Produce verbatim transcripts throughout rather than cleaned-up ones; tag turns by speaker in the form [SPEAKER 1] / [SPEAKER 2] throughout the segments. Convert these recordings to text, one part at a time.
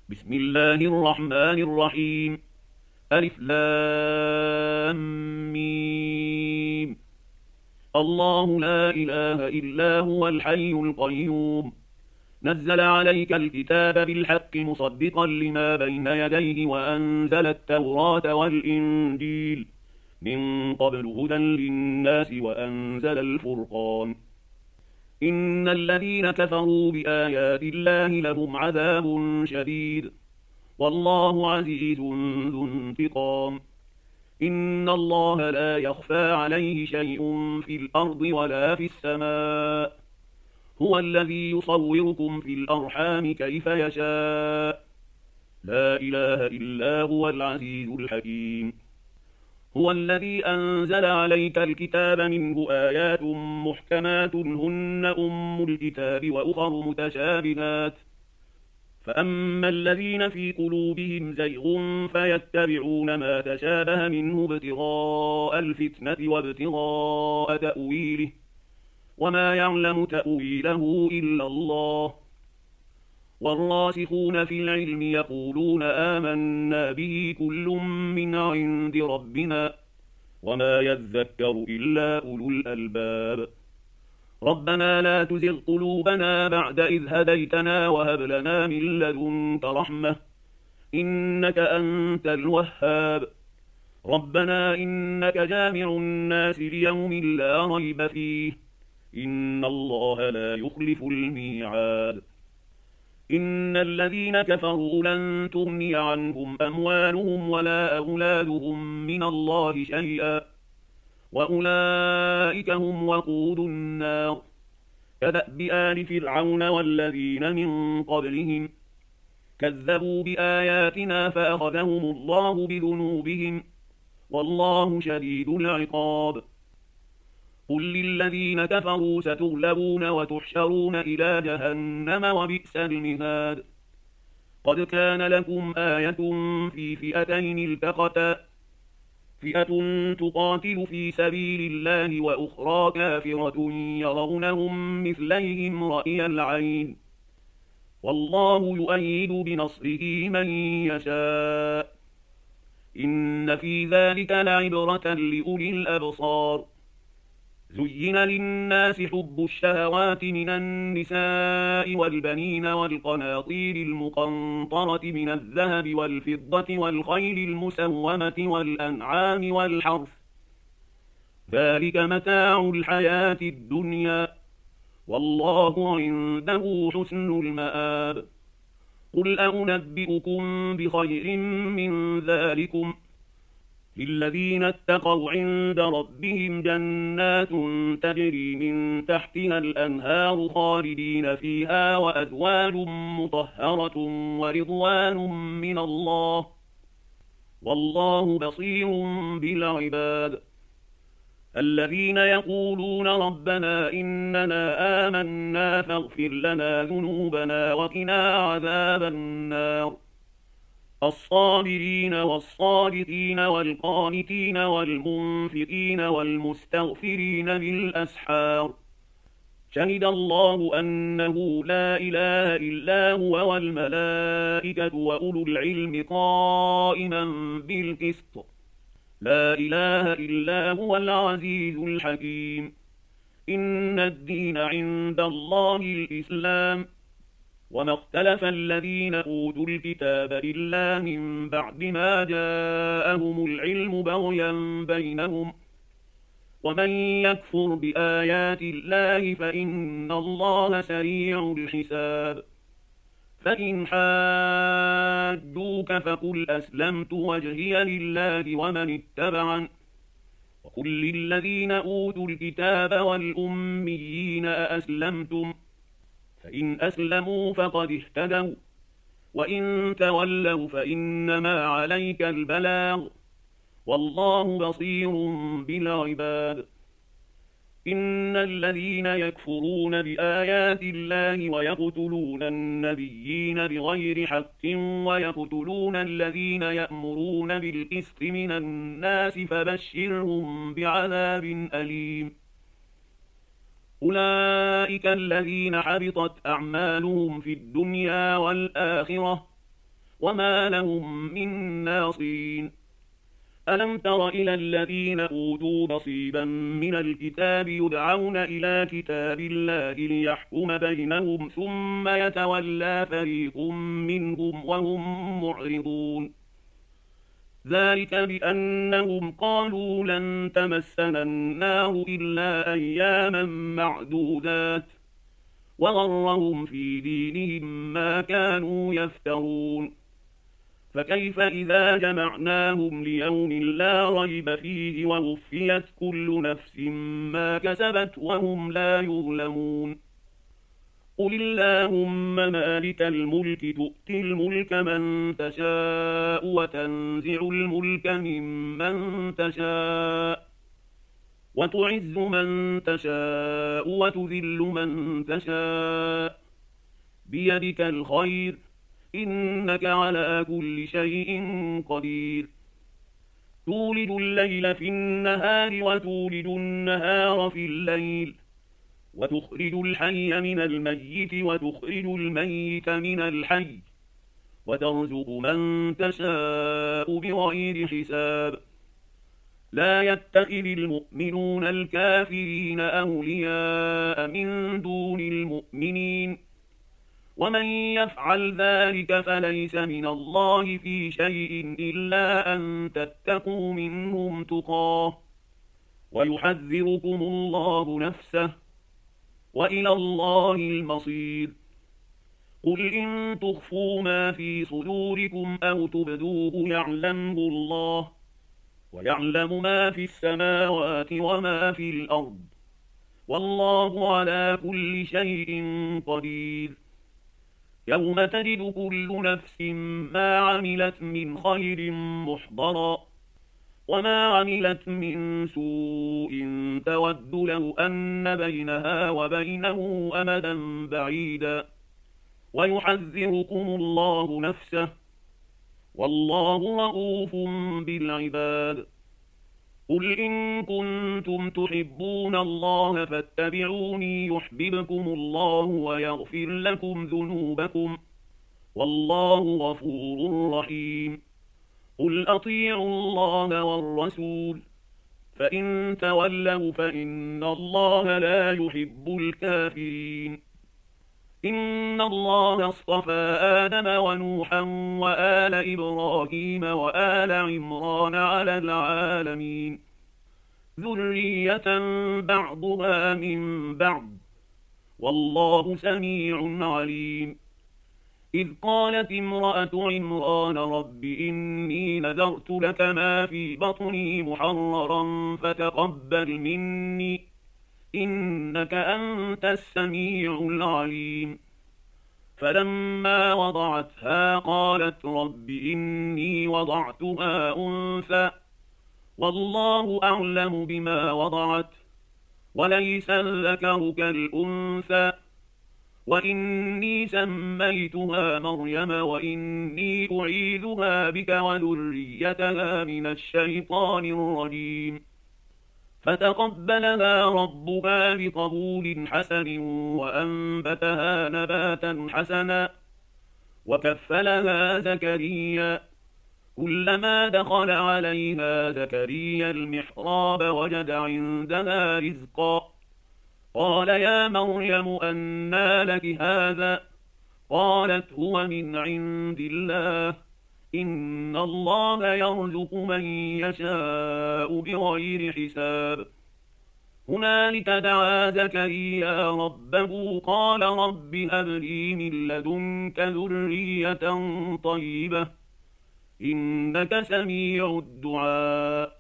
[SPEAKER 1] بسم الله الرحمن الرحيم. ألف لام ميم. الله لا إله إلا هو الحي القيوم، نزل عليك الكتاب بالحق مصدقا لما بين يديه وأنزل التوراة والإنجيل من قبل هدى للناس وأنزل الفرقان. إن الذين كفروا بآيات الله لهم عذاب شديد، والله عزيز ذو انتقام. إن الله لا يخفى عليه شيء في الأرض ولا في السماء، هو الذي يصوركم في الأرحام كيف يشاء، لا إله إلا هو العزيز الحكيم. هو الذي أنزل عليك الكتاب منه آيات محكمات هن أم الكتاب وأخر متشابهات، فأما الذين في قلوبهم زيغ فيتبعون ما تشابه منه ابتغاء الفتنة وابتغاء تأويله، وما يعلم تأويله إلا الله. والراسخون في العلم يقولون آمنا به كل من عند ربنا وما يذكر إلا أولو الألباب. ربنا لا تزغ قلوبنا بعد إذ هديتنا وهب لنا من لدنك رحمة إنك أنت الوهاب. ربنا إنك جامع الناس ليوم لا ريب فيه، إن الله لا يخلف الميعاد. إن الذين كفروا لن تغني عنهم أموالهم ولا أولادهم من الله شيئا، وأولئك هم وقود النار. كدأب آل فرعون والذين من قبلهم كذبوا بآياتنا فأخذهم الله بذنوبهم، والله شديد العقاب. قل للذين كفروا ستغلبون وتحشرون إلى جهنم وبئس المهاد. قد كان لكم آية في فئتين التقتا، فئة تقاتل في سبيل الله وأخرى كافرة يرونهم مثليهم رأي العين، والله يؤيد بنصره من يشاء. إن في ذلك لعبرة لأولي الأبصار. زين للناس حب الشهوات من النساء والبنين والقناطير المقنطرة من الذهب والفضة والخيل المسومة والأنعام والحرث، ذلك متاع الحياة الدنيا، والله عنده حسن المآب. قل أنبئكم بخير من ذلكم، للذين اتقوا عند ربهم جنات تجري من تحتها الأنهار خالدين فيها وأزواج مطهرة ورضوان من الله، والله بصير بالعباد. الذين يقولون ربنا إننا آمنا فاغفر لنا ذنوبنا وقنا عذاب النار. الصابرين والصادقين والقانتين والمنفقين والمستغفرين بالأسحار. شهد الله أنه لا إله إلا هو والملائكة وأولو العلم قائما بالقسط، لا إله إلا هو العزيز الحكيم. إن الدين عند الله الإسلام، وما اختلف الذين أوتوا الكتاب إلا من بعد ما جاءهم العلم بغيا بينهم، ومن يكفر بآيات الله فإن الله سريع الحساب. فإن حاجوك فقل أسلمت وجهي لله ومن اتبعن، وقل للذين أوتوا الكتاب والأميين أأسلمتم، فإن أسلموا فقد اهتدوا، وإن تولوا فإنما عليك البلاغ، والله بصير بالعباد. إن الذين يكفرون بآيات الله ويقتلون النبيين بغير حق ويقتلون الذين يأمرون بالقسط من الناس فبشرهم بعذاب أليم. أولئك الذين حبطت أعمالهم في الدنيا والآخرة، وما لهم من ناصرين. ألم تر إلى الذين أوتوا نصيبا من الكتاب يدعون إلى كتاب الله ليحكم بينهم ثم يتولى فريق منهم وهم معرضون. ذلك بأنهم قالوا لن تمسنا النار إلا أياما معدودات وغرهم في دينهم ما كانوا يفترون. فكيف إذا جمعناهم ليوم لا ريب فيه ووفيت كل نفس ما كسبت وهم لا يظلمون. قل اللهم مالك الملك تؤتي الملك من تشاء وتنزع الملك ممن تشاء وتعز من تشاء وتذل من تشاء بيدك الخير إنك على كل شيء قدير. تولد الليل في النهار وتولد النهار في الليل وتخرج الحي من الميت وتخرج الميت من الحي وترزق من تشاء بغير حساب. لا يتخذ المؤمنون الكافرين أولياء من دون المؤمنين ومن يفعل ذلك فليس من الله في شيء إلا أن تتقوا منهم تقاه ويحذركم الله نفسه وإلى الله المصير. قل إن تخفوا ما في صدوركم أو تبدوه يعلمه الله ويعلم ما في السماوات وما في الأرض والله على كل شيء قدير. يوم تجد كل نفس ما عملت من خير محضرا وما عملت من سوء تود لو أن بينها وبينه أمدا بعيدا ويحذركم الله نفسه والله رؤوف بالعباد. قل إن كنتم تحبون الله فاتبعوني يحببكم الله ويغفر لكم ذنوبكم والله غفور رحيم. قل أطيعوا الله والرسول فإن تولوا فإن الله لا يحب الكافرين. إن الله اصطفى آدم ونوحا وآل إبراهيم وآل عمران على العالمين ذرية بعضها من بعض والله سميع عليم. إذ قالت امرأة عمران رب إني نذرت لك ما في بطني محررا فتقبل مني إنك أنت السميع العليم. فلما وضعتها قالت رب إني وضعتها أنثى والله أعلم بما وضعت وليس الذكر كالأنثى وإني سميتها مريم وإني أعيذها بك وذريتها من الشيطان الرجيم. فتقبلها ربها بقبول حسن وأنبتها نباتا حسنا وكفلها زكريا. كلما دخل عليها زكريا المحراب وجد عندها رزقا قال يا مريم أنى لك هذا قالت هو من عند الله إن الله يرزق من يشاء بغير حساب. هنالك دعا زكريا ربه قال رب هب لي من لدنك ذرية طيبة إنك سميع الدعاء.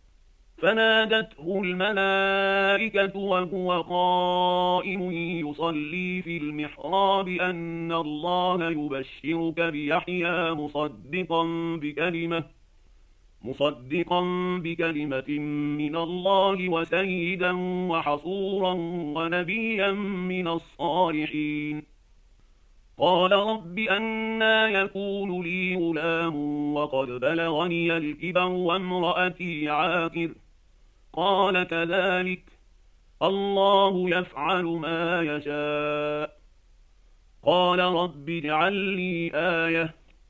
[SPEAKER 1] فنادته الملائكة وهو قائم يصلي في المحراب أن الله يبشرك بيحيى مصدقا بكلمة مصدقا بكلمة من الله وسيدا وحصورا ونبيا من الصالحين. قال رب أنى يكون لي غلام وقد بلغني الكبر وامرأتي عاقر قال كذلك الله يفعل ما يشاء. قال رب اجعل لي آية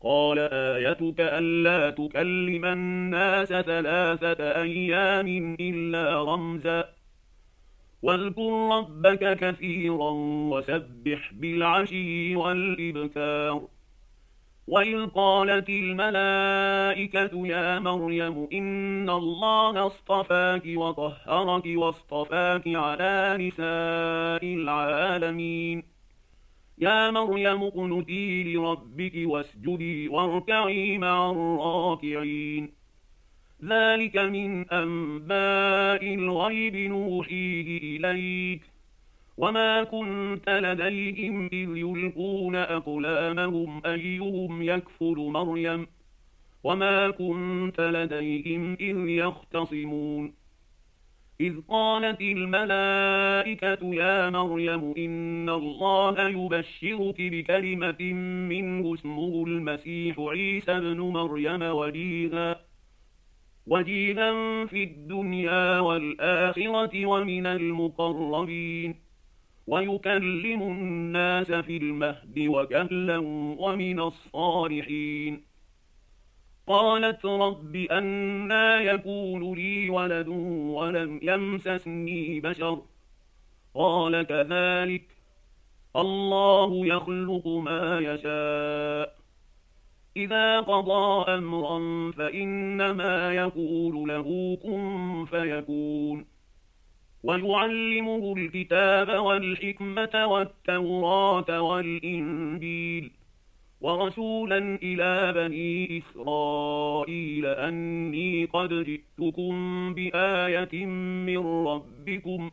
[SPEAKER 1] قال آيتك ألا تكلم الناس ثلاثة أيام إلا رمزا واذكر ربك كثيرا وسبح بالعشي والإبكار وإذ قالت الملائكة يا مريم إن الله اصطفاك وطهرك واصطفاك على نساء العالمين يا مريم اقنتي لربك واسجدي واركعي مع الراكعين ذلك من أنباء الغيب نوحيه إليك وما كنت لديهم إذ يلقون أقلامهم أيهم يكفل مريم وما كنت لديهم إذ يختصمون إذ قالت الملائكة يا مريم إن الله يبشرك بكلمة منه اسمه المسيح عيسى ابن مريم وجيها وجيها في الدنيا والآخرة ومن المقربين ويكلم الناس في المهد وكهلا ومن الصالحين قالت رب أنى يكون لي ولد ولم يمسسني بشر قال كذلك الله يخلق ما يشاء إذا قضى أمرا فإنما يقول له كن فيكون ويعلمه الكتاب والحكمة والتوراة والإنجيل ورسولا إلى بني إسرائيل أني قد جئتكم بآية من ربكم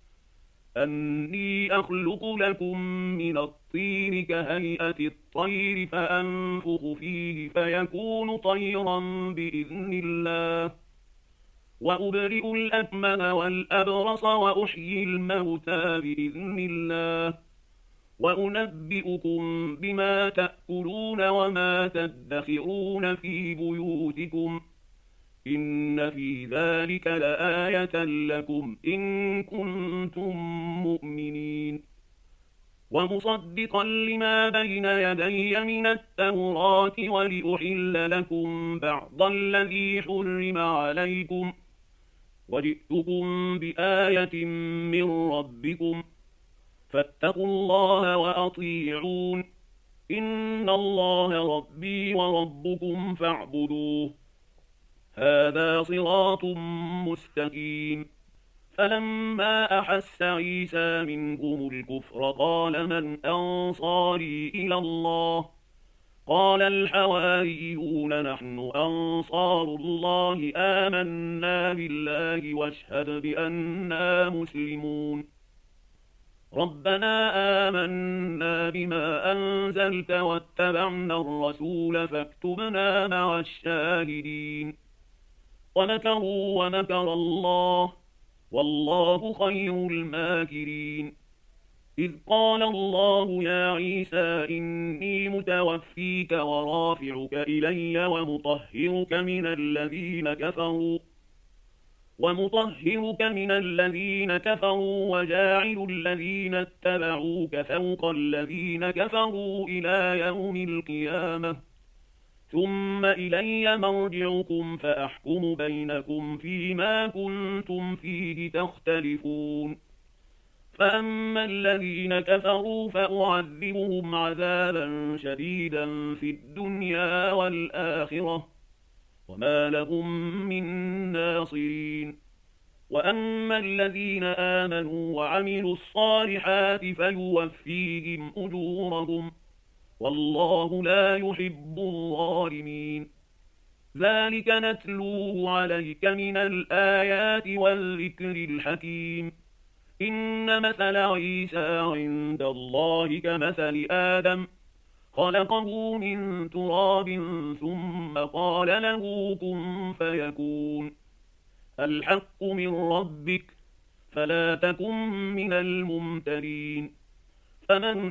[SPEAKER 1] أني أخلق لكم من الطين كهيئة الطير فأنفخ فيه فيكون طيرا بإذن الله وأبرئ الأكمه والأبرص وأحيي الموتى بإذن الله وأنبئكم بما تأكلون وما تدخرون في بيوتكم إن في ذلك لآية لكم إن كنتم مؤمنين ومصدقا لما بين يدي من التوراة ولأحل لكم بعض الذي حرم عليكم وجئتكم بآية من ربكم فاتقوا الله وأطيعون إن الله ربي وربكم فاعبدوه هذا صراط مستقيم فلما أحس عيسى منهم الكفر قال من أنصاري إلى الله قال الحواريون نحن أنصار الله آمنا بالله واشهد بأننا مسلمون ربنا آمنا بما أنزلت واتبعنا الرسول فاكتبنا مع الشاهدين ومكروا ومكر الله والله خير الماكرين إذ قال الله يا عيسى إني متوفيك ورافعك إلي ومطهرك من الذين كفروا ومطهرك من الذين كفروا وجاعل الذين اتبعوك فوق الذين كفروا إلى يوم القيامة ثم إلي مرجعكم فأحكم بينكم فيما كنتم فيه تختلفون فأما الذين كفروا فأعذبهم عذابا شديدا في الدنيا والآخرة وما لهم من ناصرين وأما الذين آمنوا وعملوا الصالحات فيوفيهم أجورهم والله لا يحب الظالمين ذلك نتلوه عليك من الآيات والذكر الحكيم إن مثل عيسى عند الله كمثل آدم خلقه من تراب ثم قال له كن فيكون الحق من ربك فلا تكن من الممترين فمن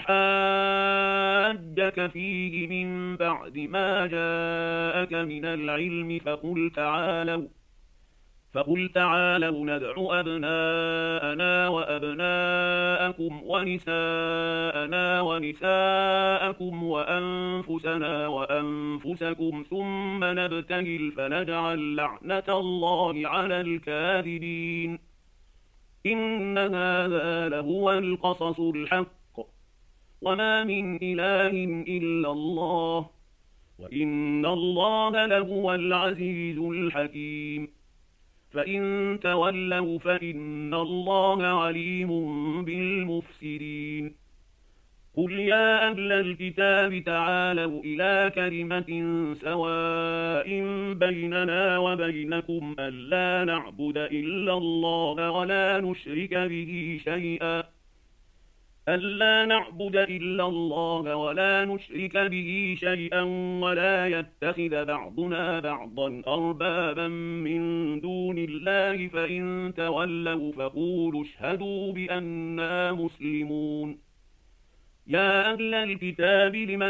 [SPEAKER 1] حاجك فيه من بعد ما جاءك من العلم فقل تعالوا فقل تعالوا ندع أبناءنا وأبناءكم ونساءنا ونساءكم وأنفسنا وأنفسكم ثم نبتهل فنجعل لعنة الله على الكاذبين. إن هذا لهو القصص الحق، وما من إله إلا الله، وإن الله لهو العزيز الحكيم. فإن تولوا فإن الله عليم بالمفسدين. قل يا أهل الكتاب تعالوا إلى كلمة سواء بيننا وبينكم ألا نعبد إلا الله ولا نشرك به شيئا ألا نعبد إلا الله ولا نشرك به شيئا ولا يتخذ بعضنا بعضا أربابا من دون الله فإن تولوا فقولوا اشهدوا بأننا مسلمون. يا أهل الكتاب لم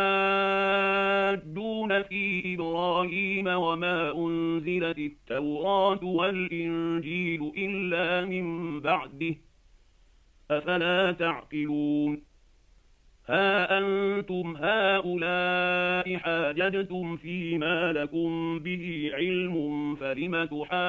[SPEAKER 1] تحاجون في إبراهيم وما أنزلت التوراة والإنجيل إلا من بعده أفلا تعقلون. ها أنتم هؤلاء حاججتم فيما لكم به علم فلم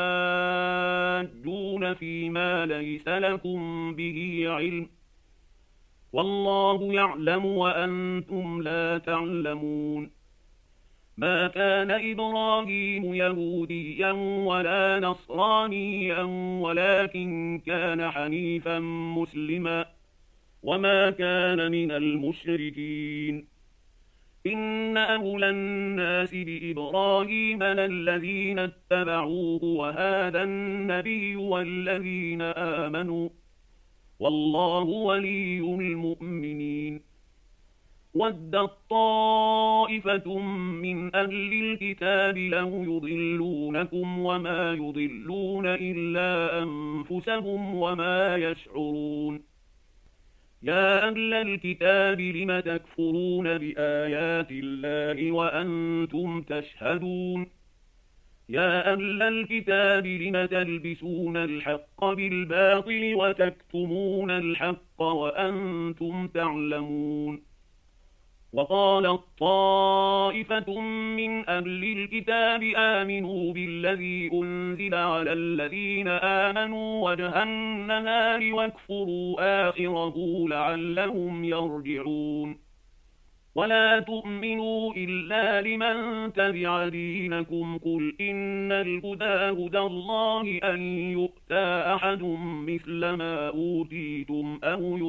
[SPEAKER 1] تحاجون فيما ليس لكم به علم والله يعلم وأنتم لا تعلمون. ما كان إبراهيم يهوديا ولا نصرانيا ولكن كان حنيفا مسلما وما كان من المشركين. إن أولى الناس بإبراهيم للذين اتبعوه وهذا النبي والذين آمنوا والله ولي المؤمنين. ودت طائفة من أهل الكتاب لو يضلونكم وما يضلون إلا أنفسهم وما يشعرون. يا أهل الكتاب لم تكفرون بآيات الله وأنتم تشهدون. يا أهل الكتاب لم تلبسون الحق بالباطل وتكتمون الحق وأنتم تعلمون. وقالت طائفة من أهل الكتاب آمنوا بالذي أنزل على الذين آمنوا وجه النهار واكفروا آخره لعلهم يرجعون. ولا تؤمنوا إلا لمن تبع دينكم قل إن الهدى هدى الله أن يؤتى أحد مثل ما أوتيتم أو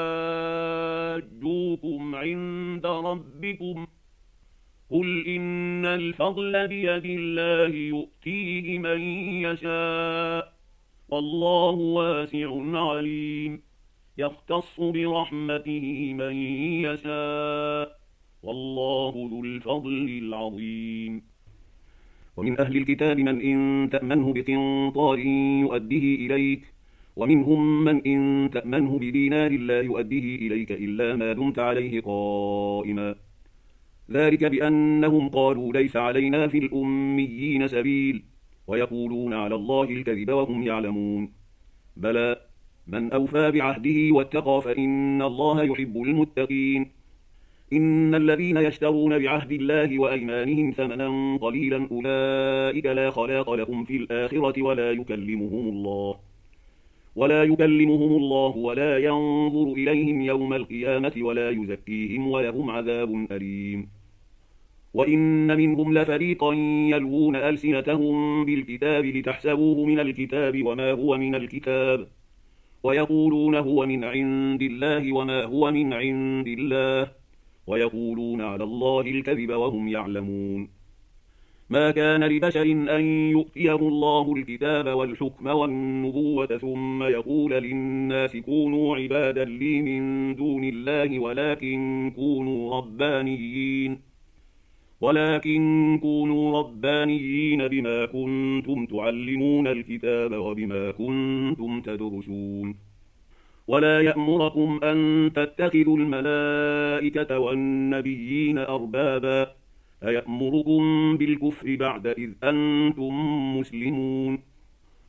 [SPEAKER 1] يحاجوكم عند ربكم قل إن الفضل بيد الله يؤتيه من يشاء والله واسع عليم. يختص برحمته من يشاء والله ذو الفضل العظيم. ومن أهل الكتاب من إن تأمنه بقنطار يؤديه إليك ومنهم من إن تأمنه بدينار لا يؤديه إليك إلا ما دمت عليه قائما ذلك بأنهم قالوا ليس علينا في الأميين سبيل ويقولون على الله الكذب وهم يعلمون. بلى من أوفى بعهده واتقى فإن الله يحب المتقين. إن الذين يشترون بعهد الله وأيمانهم ثمنا قليلا أولئك لا خلاق لهم في الآخرة ولا يكلمهم الله ولا يكلمهم الله ولا ينظر إليهم يوم القيامة ولا يزكيهم ولهم عذاب أليم. وإن منهم لفريقا يلوون ألسنتهم بالكتاب لتحسبوه من الكتاب وما هو من الكتاب ويقولون هو من عند الله وما هو من عند الله ويقولون على الله الكذب وهم يعلمون. ما كان لبشر أن يؤتيه الله الكتاب والحكم والنبوة ثم يقول للناس كونوا عبادا لي من دون الله ولكن كونوا ربانيين ولكن كونوا ربانيين بما كنتم تعلمون الكتاب وبما كنتم تدرسون. ولا يأمركم أن تتخذوا الملائكة والنبيين أربابا أيأمركم بالكفر بعد إذ أنتم مسلمون.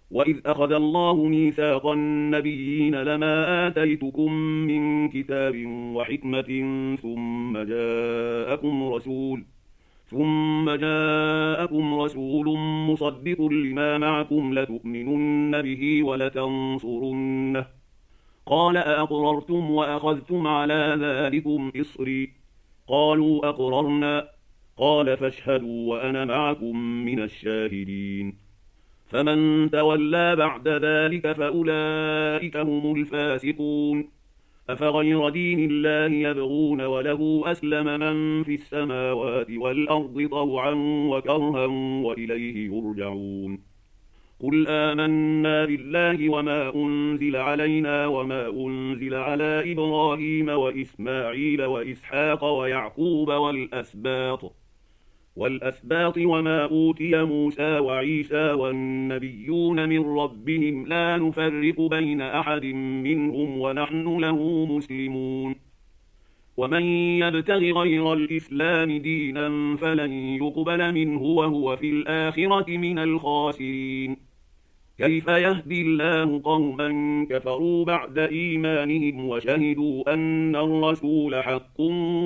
[SPEAKER 1] وإذ أخذ الله ميثاق النبيين لما آتيتكم من كتاب وحكمة ثم جاءكم رسول ثم جاءكم رسول مصدق لما معكم لتؤمنن به ولتنصرنه قال أأقررتم وأخذتم على ذلكم إصري قالوا أقررنا قال فاشهدوا وأنا معكم من الشاهدين فمن تولى بعد ذلك فأولئك هم الفاسقون أفغير دين الله يبغون وله أسلم من في السماوات والأرض طوعا وكرها وإليه يرجعون قل آمنا بالله وما أنزل علينا وما أنزل على إبراهيم وإسماعيل وإسحاق ويعقوب والأسباط والأسباط وما أوتي موسى وعيسى والنبيون من ربهم لا نفرق بين أحد منهم ونحن له مسلمون ومن يبتغ غير الإسلام دينا فلن يقبل منه وهو في الآخرة من الخاسرين كيف يهدي الله قوما كفروا بعد إيمانهم وشهدوا أن الرسول حق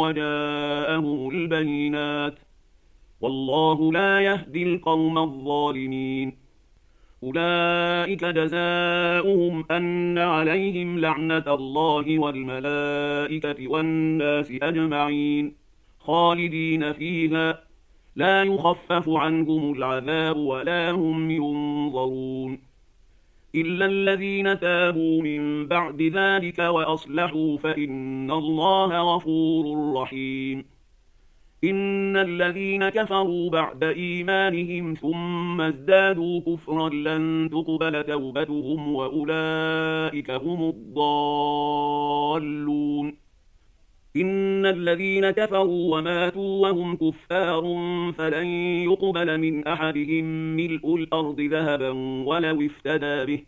[SPEAKER 1] وجاءهم البينات والله لا يهدي القوم الظالمين أولئك جزاؤهم أن عليهم لعنة الله والملائكة والناس أجمعين خالدين فيها لا يخفف عنهم العذاب ولا هم ينظرون إلا الذين تابوا من بعد ذلك وأصلحوا فإن الله غفور رحيم إن الذين كفروا بعد إيمانهم ثم ازدادوا كفرا لن تقبل توبتهم وأولئك هم الضالون إن الذين كفروا وماتوا وهم كفار فلن يقبل من أحدهم ملء الأرض ذهبا ولو افتدى به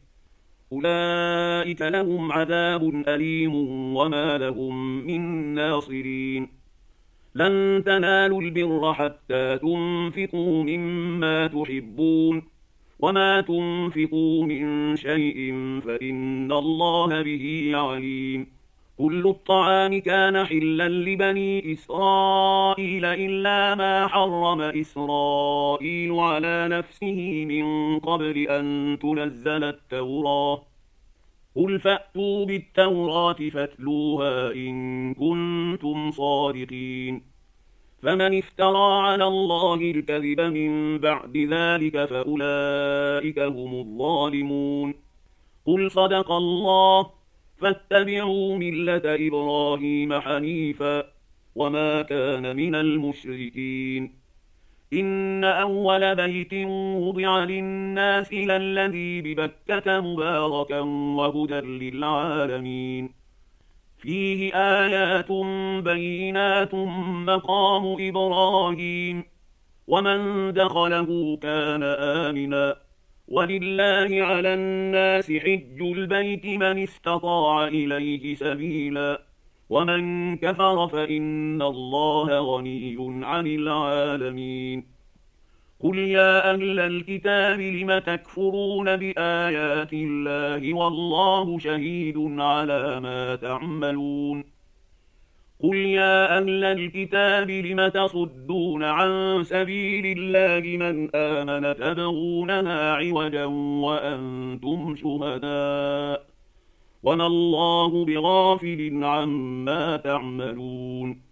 [SPEAKER 1] أولئك لهم عذاب أليم وما لهم من ناصرين لن تنالوا البر حتى تنفقوا مما تحبون وما تنفقوا من شيء فإن الله به عليم كل الطعام كان حلا لبني إسرائيل إلا ما حرم إسرائيل على نفسه من قبل أن تنزل التوراة قل فأتوا بالتوراة فاتلوها إن كنتم صادقين فمن افترى على الله الكذب من بعد ذلك فأولئك هم الظالمون قل صدق الله فاتبعوا ملة إبراهيم حنيفا وما كان من المشركين إن أول بيت وضع للناس للذي ببكة مباركا وهدى للعالمين فيه آيات بينات مقام إبراهيم ومن دخله كان آمنا ولله على الناس حج البيت من استطاع إليه سبيلا ومن كفر فإن الله غني عن العالمين قل يا أهل الكتاب لم تكفرون بآيات الله والله شهيد على ما تعملون قل يا أهل الكتاب لم تصدون عن سبيل الله من آمن تبغونها عوجا وأنتم شهداء وما الله بغافل عما تعملون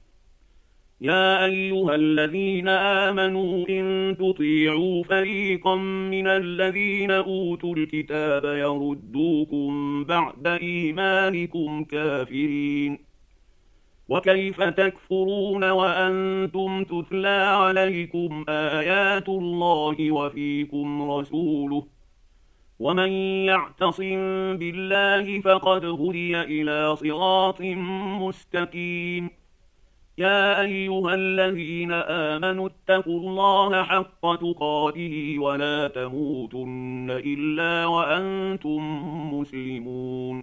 [SPEAKER 1] يا أيها الذين آمنوا إن تطيعوا فريقا من الذين أوتوا الكتاب يردوكم بعد إيمانكم كافرين وكيف تكفرون وأنتم تتلى عليكم آيات الله وفيكم رسوله ومن يعتصم بالله فقد هدي إلى صراط مستقيم يا أيها الذين آمنوا اتقوا الله حق تقاته ولا تموتن إلا وأنتم مسلمون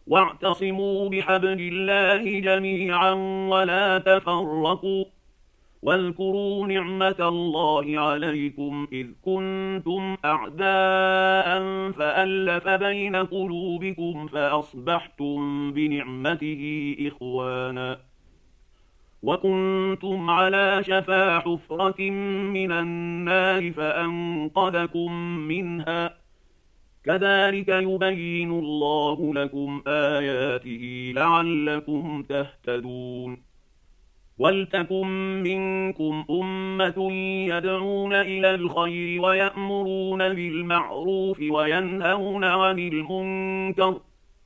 [SPEAKER 1] واعتصموا بحبل الله جميعا ولا تفرقوا واذكروا نعمة الله عليكم إذ كنتم أعداء فألف بين قلوبكم فأصبحتم بنعمته إخوانا وكنتم على شفا حفرة من النار فأنقذكم منها كذلك يبين الله لكم آياته لعلكم تهتدون ولتكن منكم أمة يدعون إلى الخير ويأمرون بالمعروف وينهون عن المنكر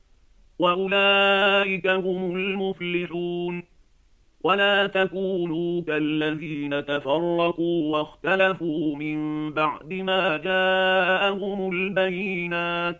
[SPEAKER 1] وأولئك هم المفلحون ولا تكونوا كالذين تفرقوا واختلفوا من بعد ما جاءهم البينات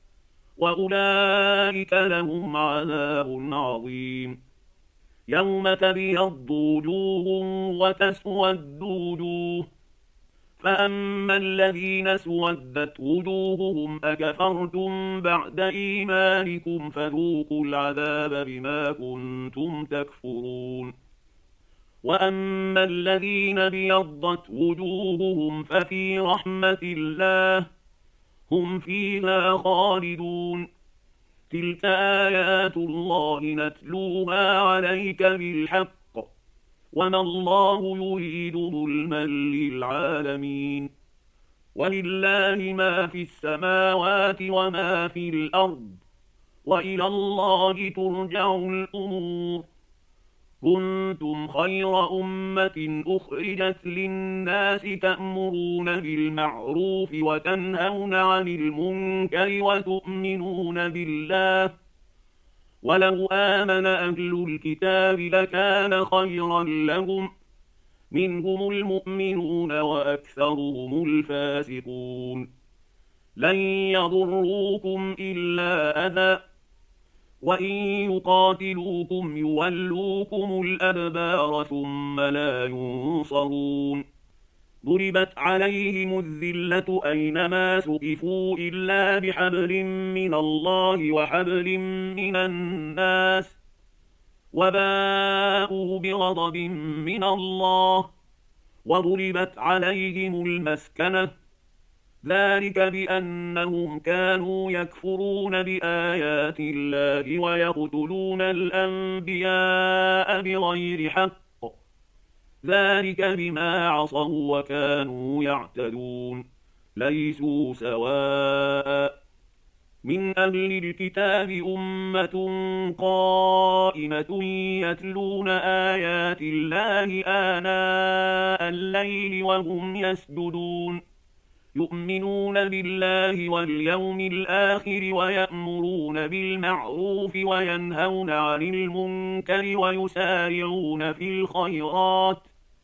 [SPEAKER 1] وأولئك لهم عذاب عظيم يوم تبيض وجوه وتسود وجوه فأما الذين اسودت وجوههم أكفرتم بعد إيمانكم فذوقوا العذاب بما كنتم تكفرون وأما الذين بيضت وجوههم ففي رحمة الله هم فيها خالدون تلك آيات الله نتلوها عليك بالحق وما الله يريد ظلما للعالمين ولله ما في السماوات وما في الأرض وإلى الله ترجع الأمور كنتم خير أمة أخرجت للناس تأمرون بالمعروف وتنهون عن المنكر وتؤمنون بالله ولو آمن أهل الكتاب لكان خيرا لهم منهم المؤمنون وأكثرهم الفاسقون لن يضروكم إلا أذى وإن يقاتلوكم يولوكم الأدبار ثم لا ينصرون ضربت عليهم الذلة أينما ثقفوا إلا بحبل من الله وحبل من الناس وباءوا بغضب من الله وضربت عليهم المسكنة ذلك بأنهم كانوا يكفرون بآيات الله ويقتلون الأنبياء بغير حق ذلك بما عصوا وكانوا يعتدون ليسوا سواء من أهل الكتاب أمة قائمة يتلون آيات الله آناء الليل وهم يسجدون يؤمنون بالله واليوم الآخر ويأمرون بالمعروف وينهون عن المنكر ويسارعون في الخيرات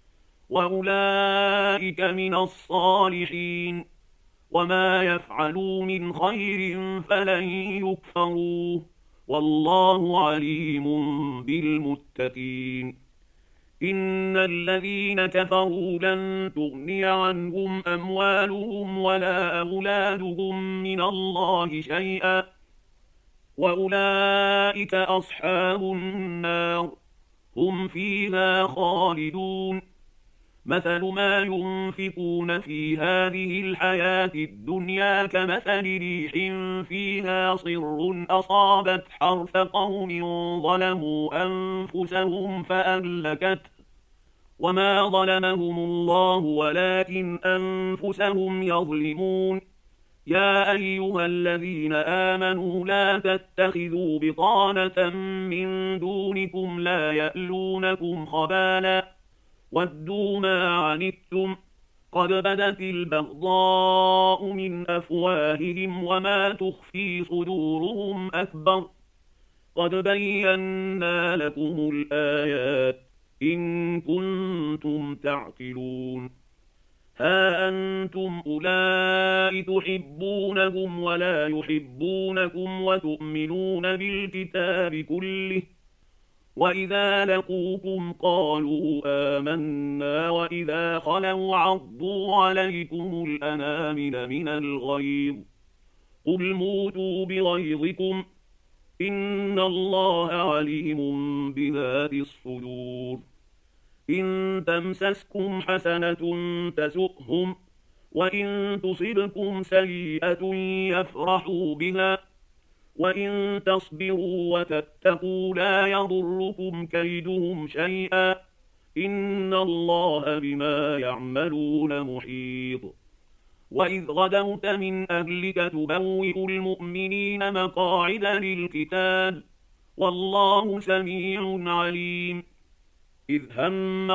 [SPEAKER 1] وأولئك من الصالحين وما يفعلوا من خير فلن يكفروه والله عليم بالمتقين إن الذين كفروا لن تغني عنهم أموالهم ولا أولادهم من الله شيئا وأولئك أصحاب النار هم فيها خالدون مثل ما ينفقون في هذه الحياة الدنيا كمثل ريح فيها صر أصابت حرث قوم ظلموا أنفسهم فأهلكت وما ظلمهم الله ولكن أنفسهم يظلمون يا أيها الذين آمنوا لا تتخذوا بطانة من دونكم لا يألونكم خبالا ودوا ما عنتم قد بدت البغضاء من أفواههم وما تخفي صدورهم أكبر قد بينا لكم الآيات إن كنتم تعقلون ها أنتم أولئك تحبونهم ولا يحبونكم وتؤمنون بالكتاب كله وإذا لقوكم قالوا آمنا وإذا خلوا عضوا عليكم الأنامل من الغيظ قل موتوا بغيظكم إن الله عليم بذات الصدور إن تمسسكم حسنة تسؤهم، وإن تصبكم سيئة يفرحوا بها، وإن تصبروا وتتقوا لا يضركم كيدهم شيئا، إن الله بما يعملون محيط. وإذ غدوت من أهلك تبوئ المؤمنين مقاعد للقتال، والله سميع عليم. إذ هم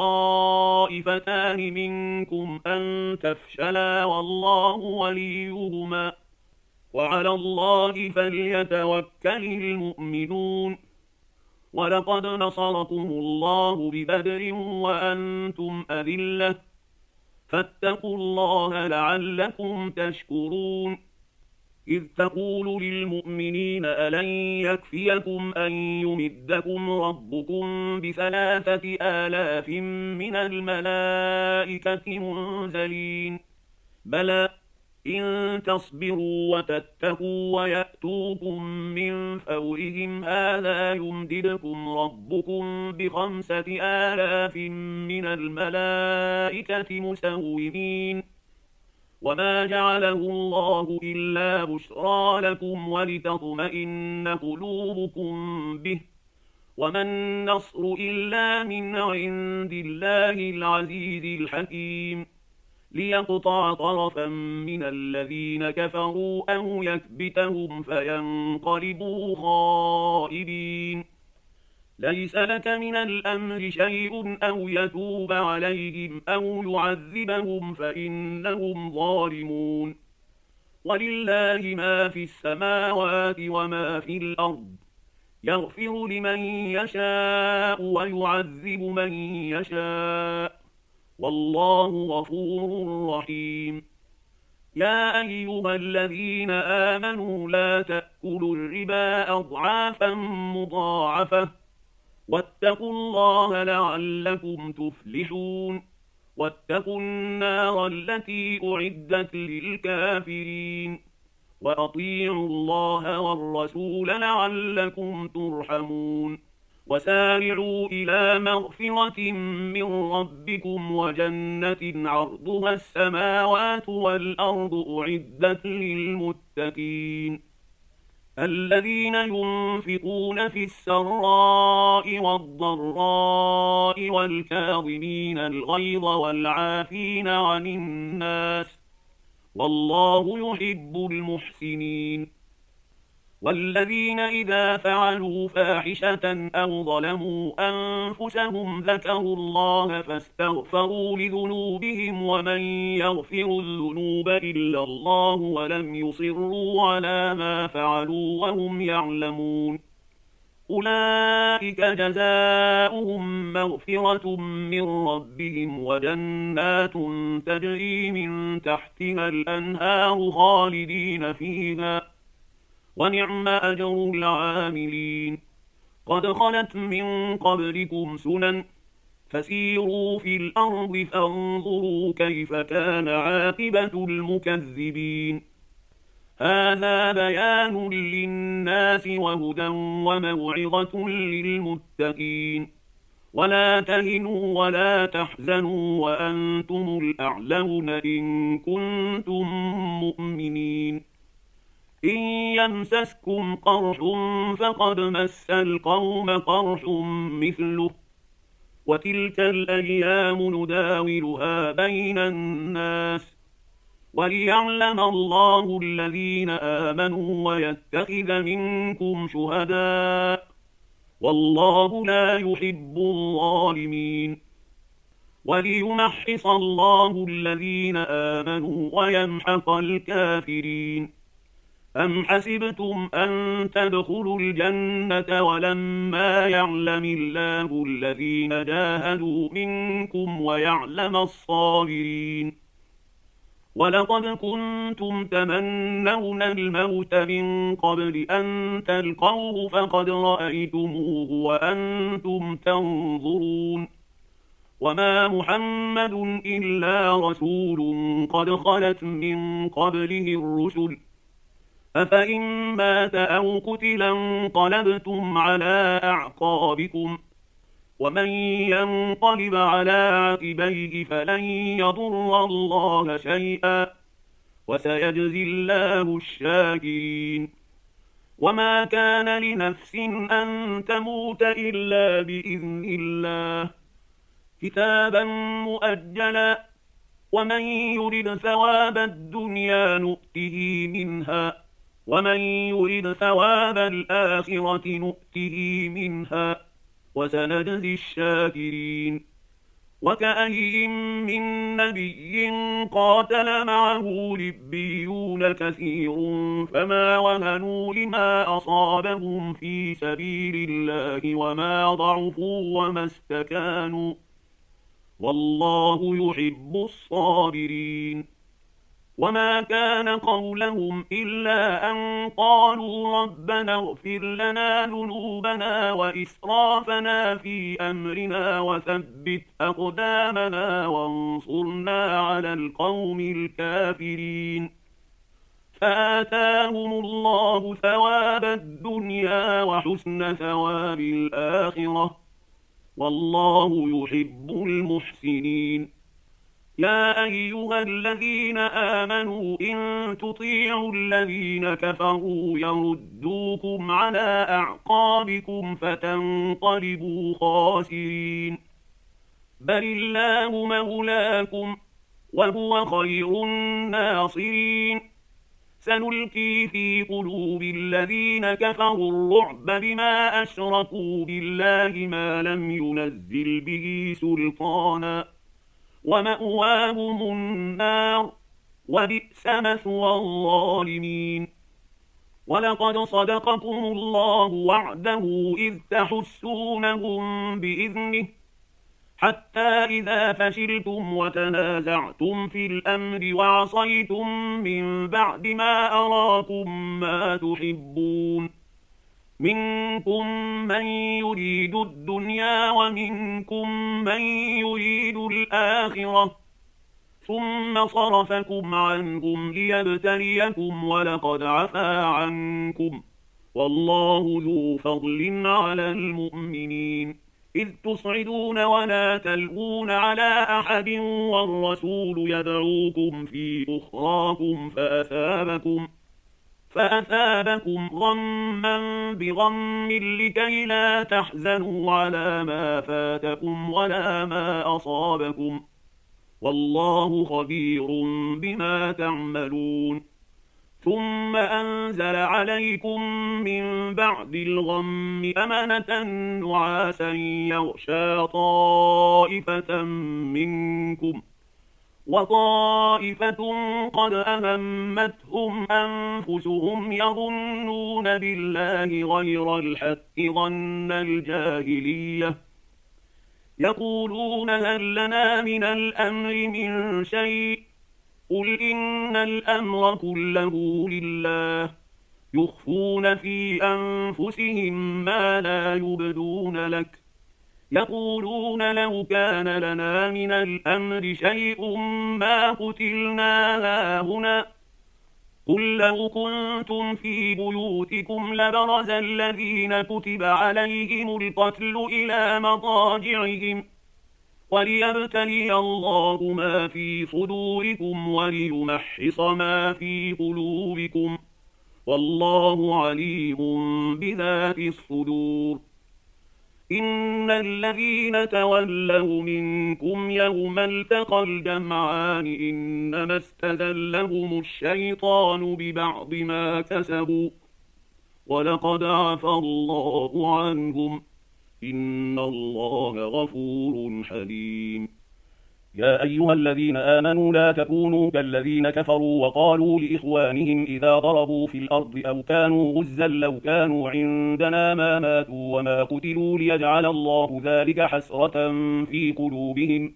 [SPEAKER 1] الطائفتان منكم أن تفشلا والله وليهما، وعلى الله فليتوكل المؤمنون. ولقد نصركم الله ببدر وأنتم أذلة، فاتقوا الله لعلكم تشكرون. إذ تقول للمؤمنين ألن يكفيكم أن يمدكم ربكم بثلاثة آلاف من الملائكة منزلين، بلى إن تصبروا وتتقوا ويأتوكم من فورهم هذا يمددكم ربكم بخمسة آلاف من الملائكة مسومين. وما جعله الله إلا بشرى لكم ولتطمئن قلوبكم به، وما النصر إلا من عند الله العزيز الحكيم، ليقطع طرفا من الذين كفروا أو يكبتهم فينقلبوا خائبين. ليس لك من الأمر شيء أو يتوب عليهم أو يعذبهم فإنهم ظالمون. ولله ما في السماوات وما في الأرض، يغفر لمن يشاء ويعذب من يشاء، والله غفور رحيم. يا أيها الذين آمنوا لا تأكلوا الربا أضعافا مضاعفة، واتقوا الله لعلكم تفلحون. واتقوا النار التي أعدت للكافرين، وأطيعوا الله والرسول لعلكم ترحمون. وسارعوا إلى مغفرة من ربكم وجنة عرضها السماوات والأرض أعدت للمتقين، الذين ينفقون في السراء والضراء والكاظمين الغيظ والعافين عن الناس، والله يحب المحسنين. والذين إذا فعلوا فاحشة أو ظلموا أنفسهم ذكروا الله فاستغفروا لذنوبهم، ومن يغفر الذنوب إلا الله ولم يصروا على ما فعلوا وهم يعلمون، أولئك جزاؤهم مغفرة من ربهم وجنات تجري من تحتها الأنهار خالدين فيها، ونعم أجر العاملين. قد خلت من قبلكم سنن فسيروا في الأرض فانظروا كيف كان عاقبة المكذبين. هذا بيان للناس وهدى وموعظة للمتقين. ولا تهنوا ولا تحزنوا وأنتم الأعلون إن كنتم مؤمنين. إن يمسسكم قرح فقد مس القوم قرح مثله، وتلك الأيام نداولها بين الناس، وليعلم الله الذين آمنوا ويتخذ منكم شهداء، والله لا يحب الظالمين. وليمحص الله الذين آمنوا ويمحق الكافرين. أم حسبتم أن تدخلوا الجنة ولما يعلم الله الذين جاهدوا منكم ويعلم الصابرين؟ ولقد كنتم تمنون الموت من قبل أن تلقوه فقد رأيتموه وأنتم تنظرون. وما محمد إلا رسول قد خلت من قبله الرسل، أفإن مات أو قتل انقلبتم على أعقابكم، ومن ينقلب على عقبيه فلن يضر الله شيئا وسيجزي الله الشاكرين. وما كان لنفس أن تموت إلا بإذن الله كتابا مؤجلا، ومن يرد ثواب الدنيا نؤته منها ومن يرد ثواب الآخرة نؤته منها وسنجزي الشاكرين. وكأي من نبي قاتل معه ربيون كثير فما وهنوا لما أصابهم في سبيل الله وما ضعفوا وما استكانوا والله يحب الصابرين. وما كان قولهم إلا أن قالوا ربنا اغفر لنا ذنوبنا وإسرافنا في أمرنا وثبت أقدامنا وانصرنا على القوم الكافرين. فآتاهم الله ثواب الدنيا وحسن ثواب الآخرة والله يحب المحسنين. يا أيها الذين آمنوا إن تطيعوا الذين كفروا يردوكم على أعقابكم فتنقلبوا خاسرين. بل الله مولاكم وهو خير الناصرين. سنلقي في قلوب الذين كفروا الرعب بما أشركوا بالله ما لم ينزل به سلطانا ومأواهم النار وبئس مثوى الظالمين. ولقد صدقكم الله وعده إذ تحسونهم بإذنه حتى إذا فشلتم وتنازعتم في الأمر وعصيتم من بعد ما أراكم ما تحبون منكم من يريد الدنيا ومنكم من يريد الآخرة ثم صرفكم عنهم ليبتليكم ولقد عفا عنكم والله ذو فضل على المؤمنين. إذ تصعدون ولا تلوون على أحد والرسول يدعوكم في أخراكم فأثابكم فأثابكم غما بغم لكي لا تحزنوا على ما فاتكم ولا ما أصابكم والله خبير بما تعملون. ثم أنزل عليكم من بعد الغم أمنة نعاسا يغشى طائفة منكم وطائفة قد أهمتهم أنفسهم يظنون بالله غير الحق ظن الجاهلية يقولون هل لنا من الأمر من شيء قل إن الأمر كله لله يخفون في أنفسهم ما لا يبدون لك يقولون لو كان لنا من الأمر شيء ما قتلنا هاهنا قل لو كنتم في بيوتكم لبرز الذين كتب عليهم القتل إلى مضاجعهم وليبتلي الله ما في صدوركم وليمحص ما في قلوبكم والله عليم بذات الصدور. إن الذين تولوا منكم يوم التقى الجمعان إنما استزلهم الشيطان ببعض ما كسبوا ولقد عفى الله عنهم إن الله غفور حليم. يا أيها الذين آمنوا لا تكونوا كالذين كفروا وقالوا لإخوانهم إذا ضربوا في الأرض أو كانوا غزا لو كانوا عندنا ما ماتوا وما قتلوا ليجعل الله ذلك حسرة في قلوبهم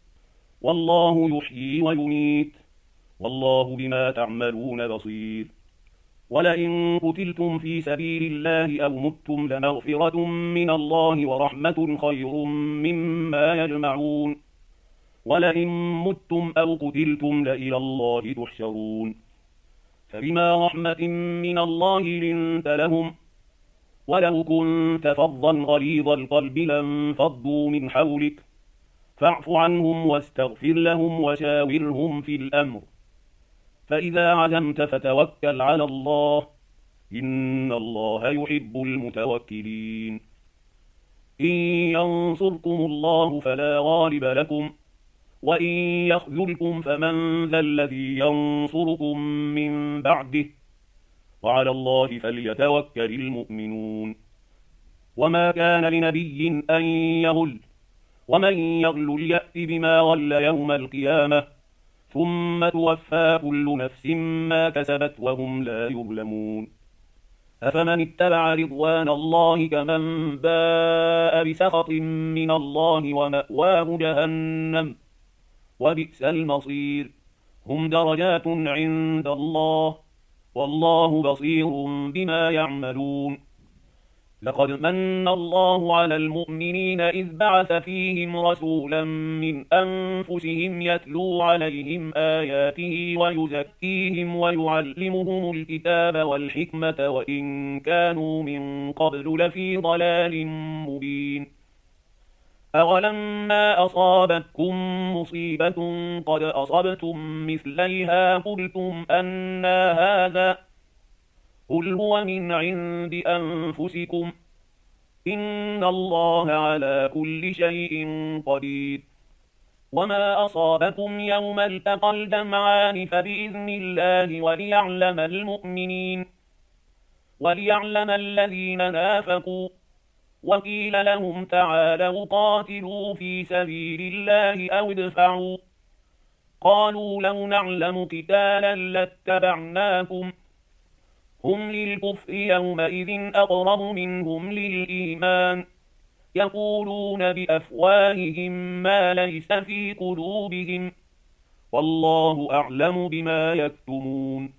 [SPEAKER 1] والله يحيي ويميت والله بما تعملون بصير. ولئن قتلتم في سبيل الله أو متم لمغفرة من الله ورحمة خير مما يجمعون ولئن متم أو قتلتم لإلى الله تحشرون. فبما رحمة من الله لنت لهم ولو كنت فظا غليظ القلب لانفضوا من حولك فاعف عنهم واستغفر لهم وشاورهم في الأمر فإذا عزمت فتوكل على الله إن الله يحب المتوكلين إن ينصركم الله فلا غالب لكم وإن يخذلكم فمن ذا الذي ينصركم من بعده وعلى الله فليتوكل المؤمنون وما كان لنبي أن يغل ومن يغل يأت بما غل يوم القيامة ثم توفى كل نفس ما كسبت وهم لا يظلمون أفمن اتبع رضوان الله كمن باء بسخط من الله ومأواه جهنم وبئس المصير هم درجات عند الله والله بصير بما يعملون لقد من الله على المؤمنين إذ بعث فيهم رسولا من أنفسهم يتلو عليهم آياته ويزكيهم ويعلمهم الكتاب والحكمة وإن كانوا من قبل لفي ضلال مبين أولما أصابتكم مصيبة قد أصبتم مثليها قلتم أنى هذا قل هو من عند أنفسكم إن الله على كل شيء قدير وما أصابكم يوم التقى الجمعان فبإذن الله وليعلم المؤمنين وليعلم الذين نافقوا وقيل لهم تعالوا قاتلوا في سبيل الله أو ادفعوا قالوا لو نعلم قتالا لاتبعناكم هم للكفر يومئذ أقرب منهم للإيمان يقولون بأفواههم ما ليس في قلوبهم والله أعلم بما يكتمون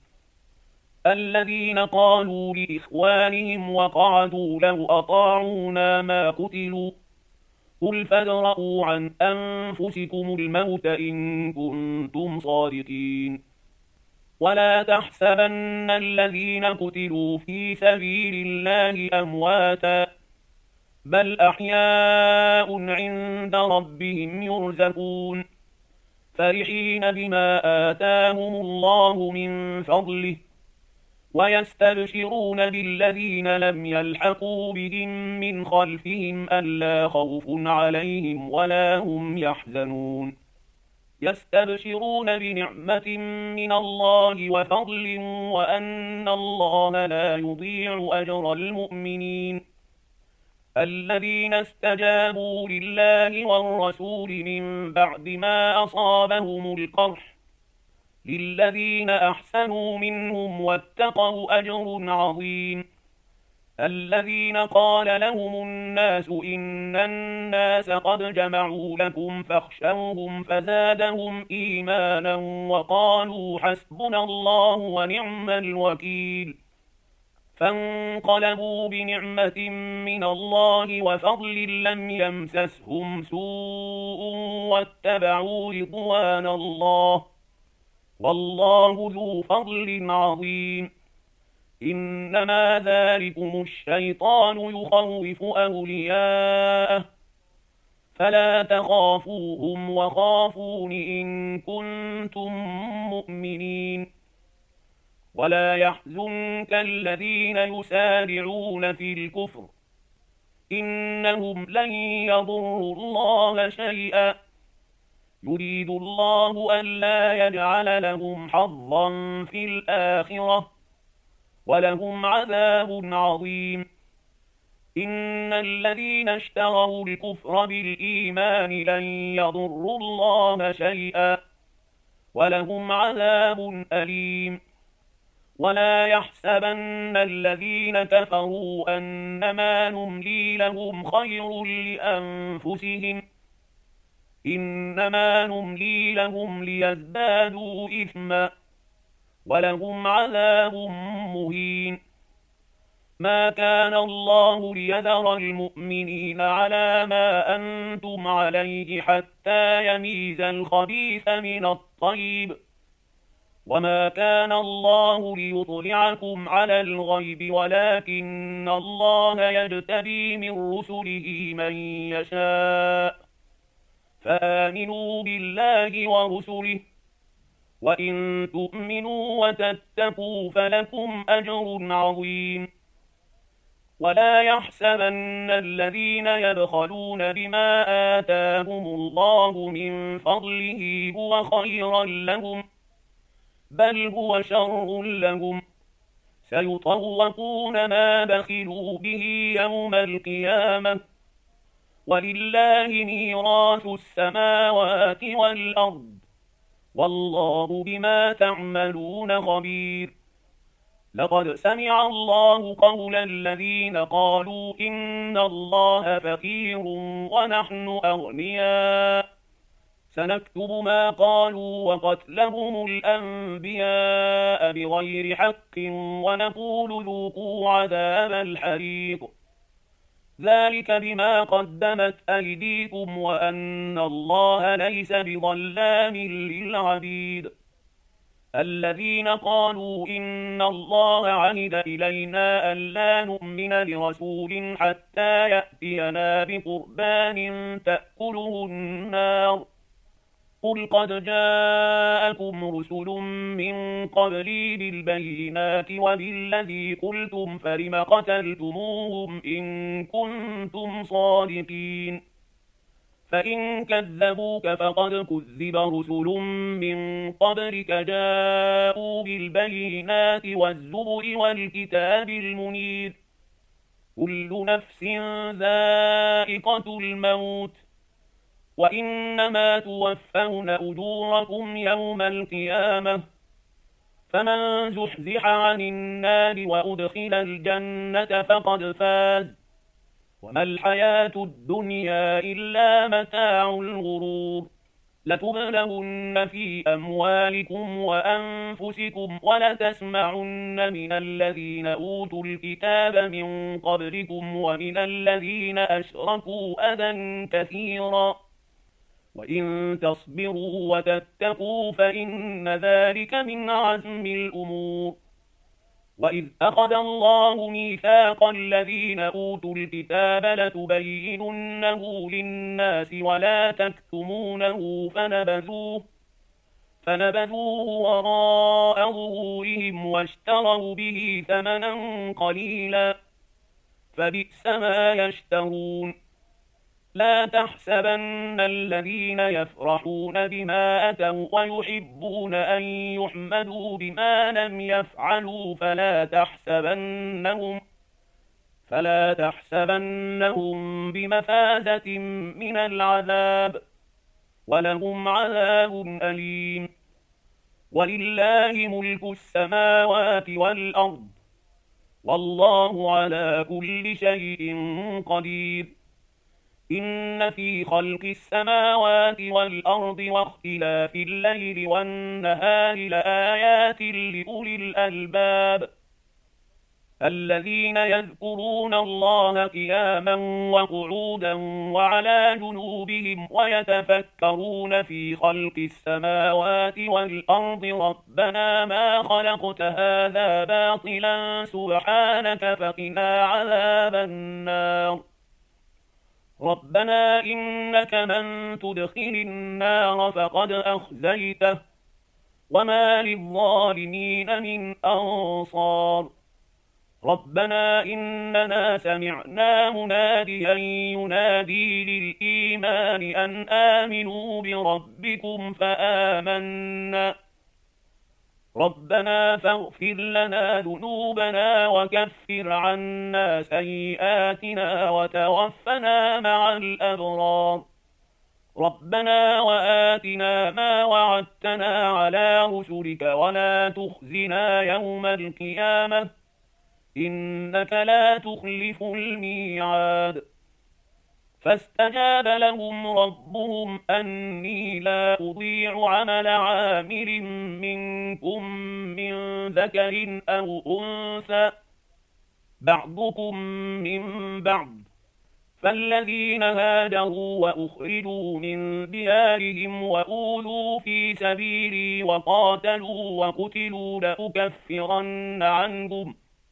[SPEAKER 1] الذين قالوا لإخوانهم وقعدوا لو أطاعونا ما قتلوا قل فادرءوا عن أنفسكم الموت إن كنتم صادقين ولا تحسبن الذين قتلوا في سبيل الله أمواتا بل أحياء عند ربهم يرزقون فرحين بما آتاهم الله من فضله ويستبشرون بالذين لم يلحقوا بهم من خلفهم ألا خوف عليهم ولا هم يحزنون يستبشرون بنعمة من الله وفضل وأن الله لا يضيع أجر المؤمنين الذين استجابوا لله والرسول من بعد ما أصابهم القرح للذين أحسنوا منهم واتقوا أجر عظيم الذين قال لهم الناس إن الناس قد جمعوا لكم فاخشوهم فزادهم إيمانا وقالوا حسبنا الله ونعم الوكيل فانقلبوا بنعمة من الله وفضل لم يمسسهم سوء واتبعوا رضوان الله والله ذو فضل عظيم إنما ذلكم الشيطان يخوف أولياءه فلا تخافوهم وخافون إن كنتم مؤمنين ولا يحزنك الذين يسارعون في الكفر إنهم لن يضروا الله شيئا يريد الله ألا يجعل لهم حظا في الآخرة ولهم عذاب عظيم إن الذين اشتروا الكفر بالإيمان لن يضروا الله شيئا ولهم عذاب أليم ولا يحسبن الذين كفروا أنما نملي لهم خير لأنفسهم إنما نملي لهم ليزدادوا إثما ولهم عذاب مهين ما كان الله ليذر المؤمنين على ما أنتم عليه حتى يميز الخبيث من الطيب وما كان الله ليطلعكم على الغيب ولكن الله يجتبي من رسله من يشاء فآمنوا بالله ورسله وإن تؤمنوا وتتقوا فلكم أجر عظيم ولا يحسبن الذين يبخلون بما آتاهم الله من فضله هو خيرا لهم بل هو شر لهم سيطوقون ما بخلوا به يوم القيامة ولله ميراث السماوات والأرض والله بما تعملون خبير لقد سمع الله قول الذين قالوا إن الله فقير ونحن أغنياء سنكتب ما قالوا وقتلهم الأنبياء بغير حق ونقول ذوقوا عذاب الحريق ذلك بما قدمت أيديكم وأن الله ليس بظلام للعبيد الذين قالوا إن الله عهد إلينا ألا نؤمن لرسول حتى يأتينا بقربان تأكله النار قل قد جاءكم رسل من قبلي بالبينات وبالذي قلتم فلم قتلتموهم إن كنتم صادقين فإن كذبوك فقد كذب رسل من قبلك جاءوا بالبينات والزبر والكتاب المنير كل نفس ذائقة الموت وإنما توفون أجوركم يوم القيامة فمن زحزح عن النار وأدخل الجنة فقد فاز وما الحياة الدنيا إلا متاع الغرور لتبلغن في أموالكم وأنفسكم ولتسمعن من الذين أوتوا الكتاب من قبلكم ومن الذين أشركوا أذى كثيرا وإن تصبروا وتتقوا فإن ذلك من عزم الأمور وإذ أخذ الله ميثاق الذين أوتوا الكتاب لتبيننه للناس ولا تكتمونه فنبذوه فنبذوه وراء ظهورهم واشتروا به ثمنا قليلا فبئس ما يشترون لا تحسبن الذين يفرحون بما أتوا ويحبون أن يحمدوا بما لم يفعلوا فلا تحسبنهم فلا تحسبنهم بمفازة من العذاب ولهم عذاب أليم ولله ملك السماوات والأرض والله على كل شيء قدير إن في خلق السماوات والأرض واختلاف الليل والنهار لآيات لأولي الألباب الذين يذكرون الله قياما وقعودا وعلى جنوبهم ويتفكرون في خلق السماوات والأرض ربنا ما خلقت هذا باطلا سبحانك فقنا عذاب النار ربنا إنك من تدخل النار فقد أخزيته وما للظالمين من أنصار ربنا إننا سمعنا مناديا ينادي للإيمان أن آمنوا بربكم فآمنا ربنا فاغفر لنا ذنوبنا وكفر عنا سيئاتنا وتوفنا مع الأبرار ربنا وآتنا ما وعدتنا على رسلك ولا تخزنا يوم القيامة إنك لا تخلف الميعاد فاستجاب لهم ربهم أني لا أضيع عمل عامل منكم من ذكر أو أنثى بعضكم من بعض فالذين هاجروا وأخرجوا من ديارهم وأوذوا في سبيلي وقاتلوا وقتلوا لأكفرن عنهم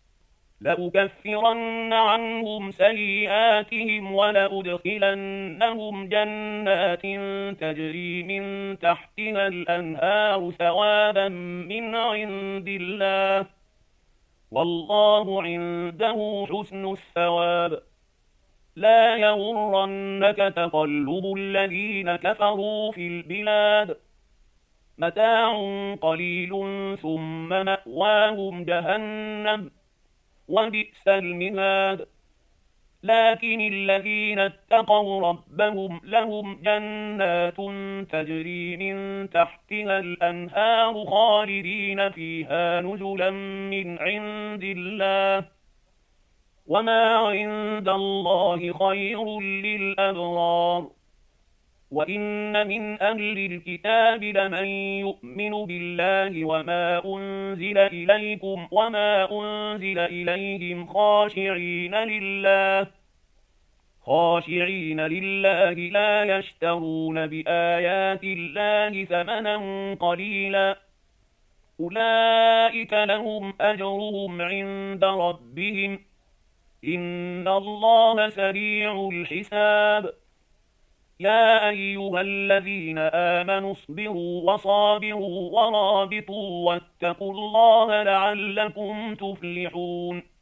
[SPEAKER 1] لأكفرن عنهم سيئاتهم ولأدخلنهم جنات تجري من تحتها الأنهار ثوابا من عند الله والله عنده حسن الثواب لا يغرنك تقلب الذين كفروا في البلاد متاع قليل ثم مأواهم جهنم وبئس المهاد لكن الذين اتقوا ربهم لهم جنات تجري من تحتها الأنهار خالدين فيها نزلا من عند الله وما عند الله خير للأبرار وإن من أهل الكتاب لمن يؤمن بالله وما أنزل إليكم وما أنزل إليهم خاشعين لله خاشعين لله لا يشترون بآيات الله ثمنا قليلا أولئك لهم أجرهم عند ربهم إن الله سريع الحساب يا أيها الذين آمنوا اصبروا وصابروا ورابطوا واتقوا الله لعلكم تفلحون